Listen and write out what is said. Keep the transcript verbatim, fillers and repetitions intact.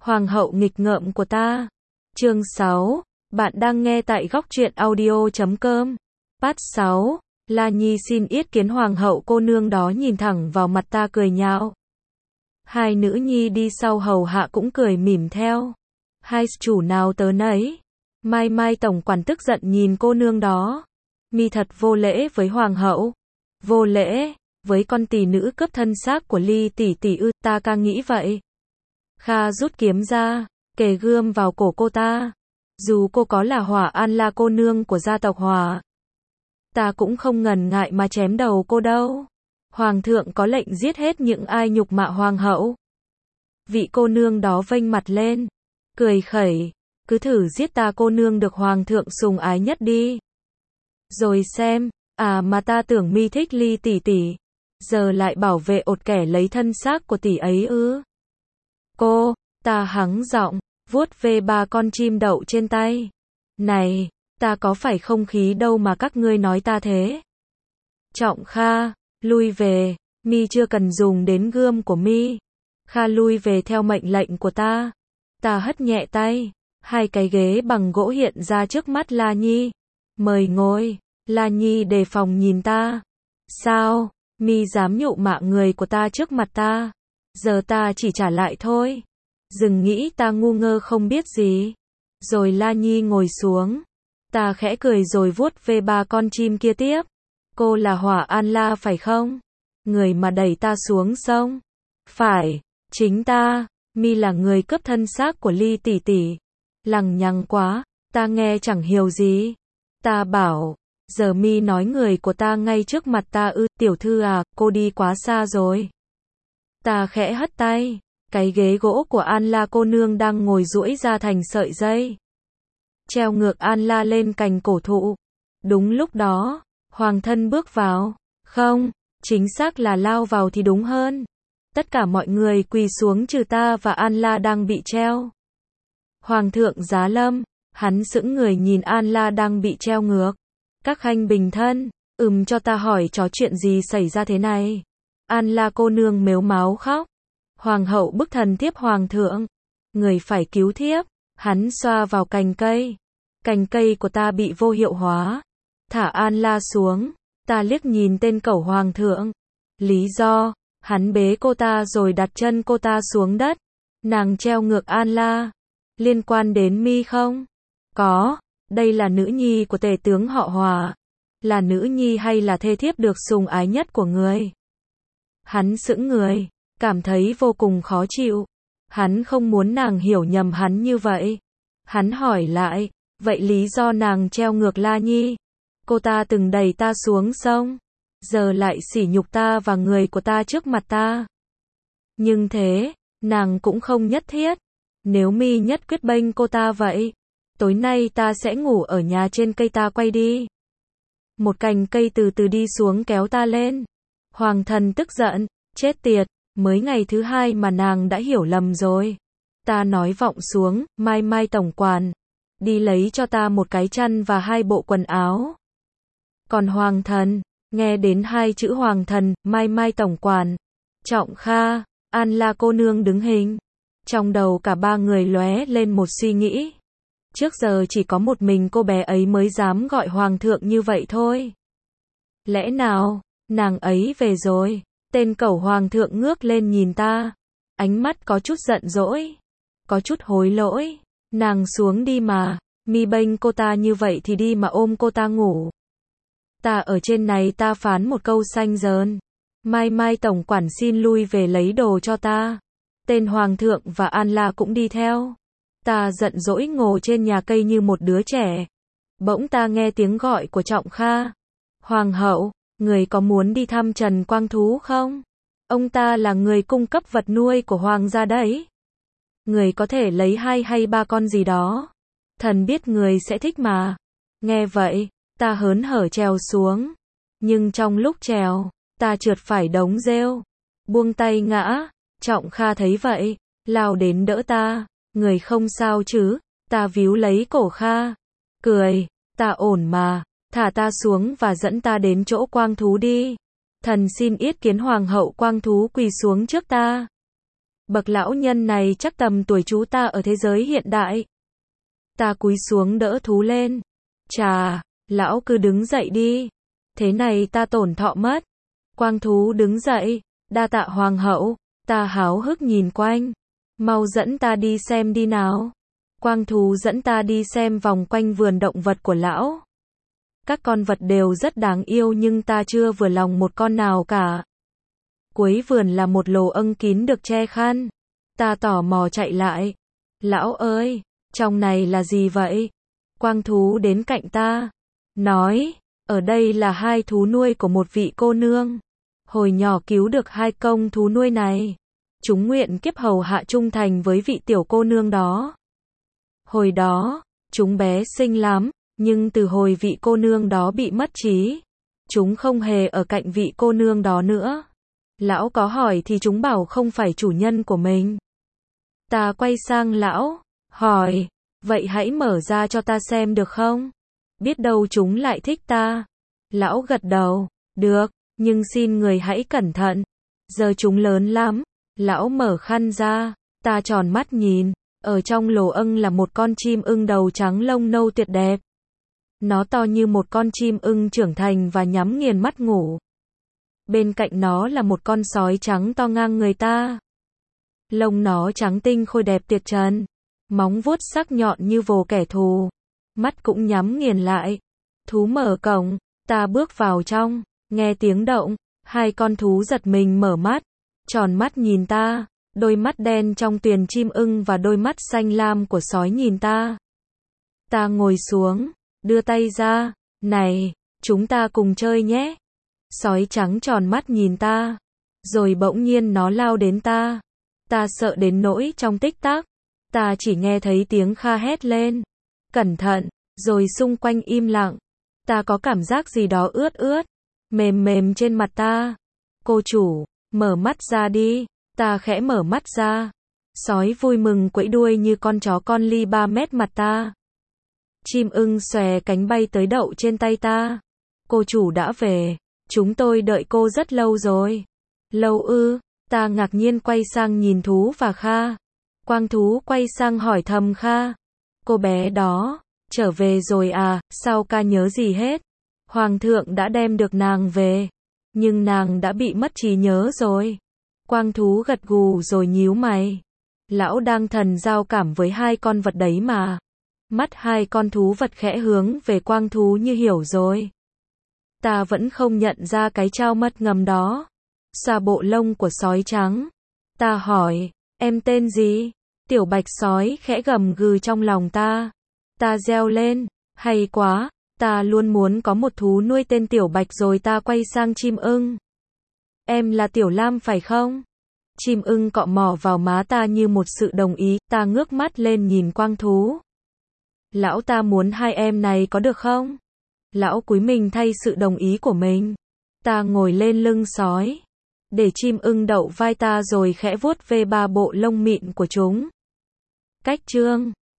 Hoàng hậu nghịch ngợm của ta. Chương sáu. Bạn đang nghe tại góc truyện audio chấm com. Part sáu. La Nhi xin yết kiến hoàng hậu. Cô nương đó nhìn thẳng vào mặt ta cười nhạo. Hai nữ nhi đi sau hầu hạ cũng cười mỉm theo. Hai chủ nào tớ nấy. Mai Mai tổng quản tức giận nhìn cô nương đó. Mi thật vô lễ với hoàng hậu. Vô lễ với con tỷ nữ cướp thân xác của Ly tỷ tỷ ư? Ta càng nghĩ vậy. Kha rút kiếm ra, kề gươm vào cổ cô ta. Dù cô có là Hỏa An La cô nương của gia tộc Hỏa, ta cũng không ngần ngại mà chém đầu cô đâu. Hoàng thượng có lệnh giết hết những ai nhục mạ hoàng hậu. Vị cô nương đó vênh mặt lên, cười khẩy, cứ thử giết ta cô nương được hoàng thượng sùng ái nhất đi. Rồi xem, à mà ta tưởng mi thích Ly tỷ tỷ, giờ lại bảo vệ ột kẻ lấy thân xác của tỷ ấy ư? Cô, ta hắng giọng, vuốt về ba con chim đậu trên tay. Này, ta có phải không khí đâu mà các ngươi nói ta thế? Trọng Kha, lui về, mi chưa cần dùng đến gươm của mi. Kha lui về theo mệnh lệnh của ta. Ta hất nhẹ tay, hai cái ghế bằng gỗ hiện ra trước mắt La Nhi. Mời ngồi. La Nhi đề phòng nhìn ta. Sao, mi dám nhục mạ người của ta trước mặt ta? Giờ ta chỉ trả lại thôi. Đừng nghĩ ta ngu ngơ không biết gì. Rồi La Nhi ngồi xuống. Ta khẽ cười rồi vuốt về ba con chim kia tiếp. Cô là Hỏa An La phải không? Người mà đẩy ta xuống sông. Phải, chính ta. Mi là người cướp thân xác của Ly tỷ tỷ. Lằng nhằng quá, ta nghe chẳng hiểu gì. Ta bảo, giờ mi nói người của ta ngay trước mặt ta ư? Tiểu thư à, cô đi quá xa rồi. Ta khẽ hất tay, cái ghế gỗ của An La cô nương đang ngồi duỗi ra thành sợi dây. Treo ngược An La lên cành cổ thụ. Đúng lúc đó, hoàng thân bước vào. Không, chính xác là lao vào thì đúng hơn. Tất cả mọi người quỳ xuống trừ ta và An La đang bị treo. Hoàng thượng giá lâm, hắn sững người nhìn An La đang bị treo ngược. Các khanh bình thân, ừm cho ta hỏi chó chuyện gì xảy ra thế này? An La cô nương mếu máo khóc. Hoàng hậu bức thần thiếp hoàng thượng. Người phải cứu thiếp. Hắn xoa vào cành cây. Cành cây của ta bị vô hiệu hóa. Thả An La xuống. Ta liếc nhìn tên cẩu hoàng thượng. Lý do, hắn bế cô ta rồi đặt chân cô ta xuống đất. Nàng treo ngược An La. Liên quan đến mi không? Có, đây là nữ nhi của tể tướng họ Hỏa. Là nữ nhi hay là thê thiếp được sùng ái nhất của người? Hắn sững người, cảm thấy vô cùng khó chịu. Hắn không muốn nàng hiểu nhầm hắn như vậy. Hắn hỏi lại, vậy lý do nàng treo ngược La Nhi? Cô ta từng đẩy ta xuống sông, giờ lại sỉ nhục ta và người của ta trước mặt ta. Nhưng thế, nàng cũng không nhất thiết. Nếu mi nhất quyết bênh cô ta vậy, tối nay ta sẽ ngủ ở nhà trên cây ta quay đi. Một cành cây từ từ đi xuống kéo ta lên. Hoàng thần tức giận, chết tiệt, mới ngày thứ hai mà nàng đã hiểu lầm rồi. Ta nói vọng xuống, Mai Mai tổng quản, đi lấy cho ta một cái chăn và hai bộ quần áo. Còn hoàng thần, nghe đến hai chữ hoàng thần, Mai Mai tổng quản, Trọng Kha, An La cô nương đứng hình. Trong đầu cả ba người lóe lên một suy nghĩ. Trước giờ chỉ có một mình cô bé ấy mới dám gọi hoàng thượng như vậy thôi. Lẽ nào, nàng ấy về rồi? Tên cẩu hoàng thượng ngước lên nhìn ta. Ánh mắt có chút giận dỗi. Có chút hối lỗi. Nàng xuống đi mà. Mi bênh cô ta như vậy thì đi mà ôm cô ta ngủ. Ta ở trên này ta phán một câu xanh dờn. Mai Mai tổng quản xin lui về lấy đồ cho ta. Tên hoàng thượng và An La cũng đi theo. Ta giận dỗi ngồi trên nhà cây như một đứa trẻ. Bỗng ta nghe tiếng gọi của Trọng Kha. Hoàng hậu, người có muốn đi thăm Trần Quang Thú không? Ông ta là người cung cấp vật nuôi của hoàng gia đấy. Người có thể lấy hai hay ba con gì đó. Thần biết người sẽ thích mà. Nghe vậy, ta hớn hở trèo xuống. Nhưng trong lúc trèo, ta trượt phải đống rêu. Buông tay ngã. Trọng Kha thấy vậy, lao đến đỡ ta. Người không sao chứ? Ta víu lấy cổ Kha. Cười, ta ổn mà. Thả ta xuống và dẫn ta đến chỗ Quang Thú đi. Thần xin yết kiến hoàng hậu. Quang Thú quỳ xuống trước ta. Bậc lão nhân này chắc tầm tuổi chú ta ở thế giới hiện đại. Ta cúi xuống đỡ thú lên. Chà, lão cứ đứng dậy đi. Thế này ta tổn thọ mất. Quang thú đứng dậy. Đa tạ hoàng hậu. Ta háo hức nhìn quanh. Mau dẫn ta đi xem đi nào. Quang thú dẫn ta đi xem vòng quanh vườn động vật của lão. Các con vật đều rất đáng yêu nhưng ta chưa vừa lòng một con nào cả. Cuối vườn là một lồ âng kín được che khăn. Ta tò mò chạy lại. Lão ơi, trong này là gì vậy? Quang thú đến cạnh ta. Nói, ở đây là hai thú nuôi của một vị cô nương. Hồi nhỏ cứu được hai công thú nuôi này. Chúng nguyện kiếp hầu hạ trung thành với vị tiểu cô nương đó. Hồi đó, chúng bé xinh lắm, nhưng từ hồi vị cô nương đó bị mất trí, chúng không hề ở cạnh vị cô nương đó nữa. Lão có hỏi thì chúng bảo không phải chủ nhân của mình. Ta quay sang lão, hỏi, vậy hãy mở ra cho ta xem được không? Biết đâu chúng lại thích ta. Lão gật đầu, được, nhưng xin người hãy cẩn thận. Giờ chúng lớn lắm. Lão mở khăn ra, ta tròn mắt nhìn, ở trong lồ âng là một con chim ưng đầu trắng lông nâu tuyệt đẹp. Nó to như một con chim ưng trưởng thành và nhắm nghiền mắt ngủ. Bên cạnh nó là một con sói trắng to ngang người ta. Lông nó trắng tinh khôi đẹp tuyệt trần, móng vuốt sắc nhọn như vồ kẻ thù, mắt cũng nhắm nghiền lại. Thú mở cổng, ta bước vào trong, nghe tiếng động, hai con thú giật mình mở mắt, tròn mắt nhìn ta, đôi mắt đen trong tuyền chim ưng và đôi mắt xanh lam của sói nhìn ta. Ta ngồi xuống, đưa tay ra, này, chúng ta cùng chơi nhé. Sói trắng tròn mắt nhìn ta, rồi bỗng nhiên nó lao đến ta. Ta sợ đến nỗi trong tích tắc, ta chỉ nghe thấy tiếng kha hét lên. Cẩn thận, rồi xung quanh im lặng. Ta có cảm giác gì đó ướt ướt, mềm mềm trên mặt ta. Cô chủ, mở mắt ra đi. Ta khẽ mở mắt ra. Sói vui mừng quẫy đuôi như con chó con ly ba mét mặt ta. Chim ưng xòe cánh bay tới đậu trên tay ta. Cô chủ đã về. Chúng tôi đợi cô rất lâu rồi. Lâu ư? Ta ngạc nhiên quay sang nhìn thú và Kha. Quang thú quay sang hỏi thầm Kha. Cô bé đó, trở về rồi à, sao ca nhớ gì hết? Hoàng thượng đã đem được nàng về. Nhưng nàng đã bị mất trí nhớ rồi. Quang thú gật gù rồi nhíu mày. Lão đang thần giao cảm với hai con vật đấy mà. Mắt hai con thú vật khẽ hướng về quang thú như hiểu rồi. Ta vẫn không nhận ra cái trao mất ngầm đó. Xoa bộ lông của sói trắng. Ta hỏi, em tên gì? Tiểu bạch sói khẽ gầm gừ trong lòng ta. Ta reo lên, hay quá, ta luôn muốn có một thú nuôi tên tiểu bạch. Rồi ta quay sang chim ưng. Em là Tiểu Lam phải không? Chim ưng cọ mỏ vào má ta như một sự đồng ý. Ta ngước mắt lên nhìn quang thú. Lão ta muốn hai em này có được không? Lão cúi mình thay sự đồng ý của mình. Ta ngồi lên lưng sói, để chim ưng đậu vai ta rồi khẽ vuốt về ba bộ lông mịn của chúng. Cách chương